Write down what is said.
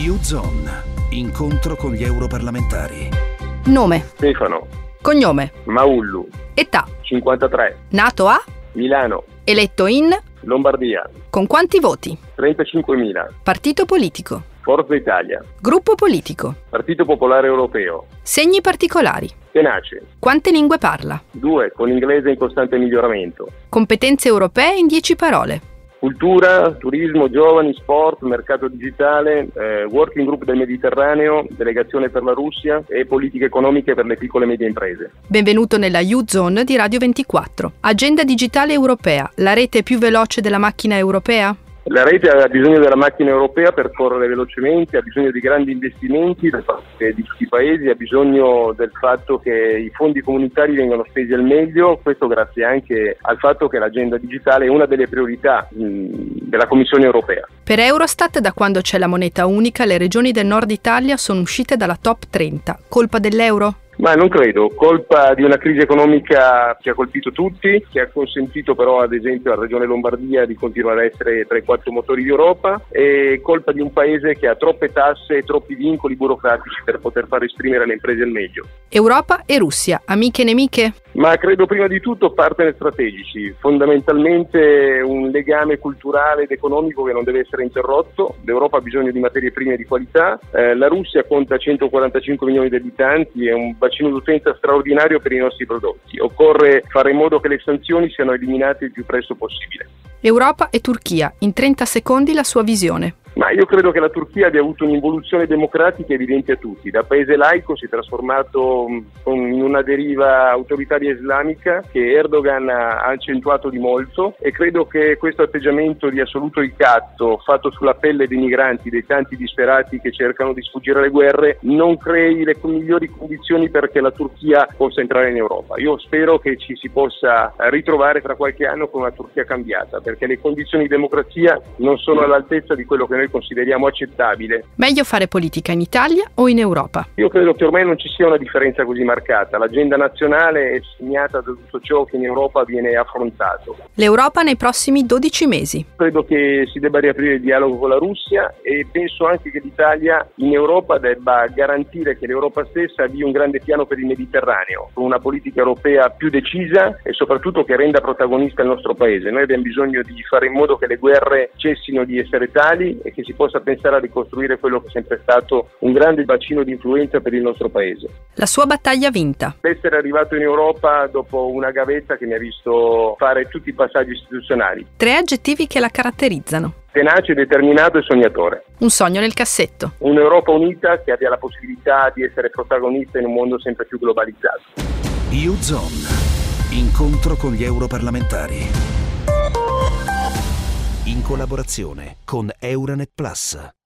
U-Zone. Incontro con gli europarlamentari. Nome, Stefano, cognome, Maullu, età, 53, nato a, Milano, eletto in, Lombardia, con quanti voti, 35.000, partito politico, Forza Italia, gruppo politico, Partito Popolare Europeo, segni particolari, Tenace, quante lingue parla, 2, con inglese in costante miglioramento, competenze europee in 10 parole, cultura, turismo, giovani, sport, mercato digitale, working group del Mediterraneo, delegazione per la Russia e politiche economiche per le piccole e medie imprese. Benvenuto nella U-Zone di Radio 24. Agenda digitale europea, la rete più veloce della macchina europea? La rete ha bisogno della macchina europea per correre velocemente, ha bisogno di grandi investimenti da parte di tutti i paesi, ha bisogno del fatto che i fondi comunitari vengano spesi al meglio, questo grazie anche al fatto che l'agenda digitale è una delle priorità della Commissione europea. Per Eurostat, da quando c'è la moneta unica, le regioni del nord Italia sono uscite dalla top 30. Colpa dell'euro? Ma non credo, colpa di una crisi economica che ha colpito tutti, che ha consentito però ad esempio alla Regione Lombardia di continuare a essere tra i 4 motori d'Europa, e colpa di un paese che ha troppe tasse e troppi vincoli burocratici per poter far esprimere le imprese al meglio. Europa e Russia, amiche e nemiche? Ma credo prima di tutto partner strategici, fondamentalmente un legame culturale ed economico che non deve essere interrotto. L'Europa ha bisogno di materie prime di qualità, la Russia conta 145 milioni di abitanti, è un bacino d'utenza straordinario per i nostri prodotti. Occorre fare in modo che le sanzioni siano eliminate il più presto possibile. Europa e Turchia, in 30 secondi la sua visione. Ma io credo che la Turchia abbia avuto un'involuzione democratica evidente a tutti. Da paese laico si è trasformato in una deriva autoritaria islamica che Erdogan ha accentuato di molto, e credo che questo atteggiamento di assoluto ricatto fatto sulla pelle dei migranti, dei tanti disperati che cercano di sfuggire alle guerre, non crei le migliori condizioni perché la Turchia possa entrare in Europa. Io spero che ci si possa ritrovare tra qualche anno con una Turchia cambiata, perché le condizioni di democrazia non sono all'altezza di quello che noi consideriamo accettabile. Meglio fare politica in Italia o in Europa? Io credo che ormai non ci sia una differenza così marcata. L'agenda nazionale è segnata da tutto ciò che in Europa viene affrontato. L'Europa nei prossimi 12 mesi. Credo che si debba riaprire il dialogo con la Russia, e penso anche che l'Italia in Europa debba garantire che l'Europa stessa avvii un grande piano per il Mediterraneo, con una politica europea più decisa e soprattutto che renda protagonista il nostro paese. Noi abbiamo bisogno di fare in modo che le guerre cessino di essere tali e che si possa pensare a ricostruire quello che è sempre stato un grande bacino di influenza per il nostro paese. La sua battaglia vinta. Essere arrivato in Europa dopo una gavetta che mi ha visto fare tutti i passaggi istituzionali. 3 aggettivi che la caratterizzano. Tenace, determinato e sognatore. Un sogno nel cassetto. Un'Europa unita che abbia la possibilità di essere protagonista in un mondo sempre più globalizzato. U-Zone. Incontro con gli europarlamentari. In collaborazione con Euranet Plus.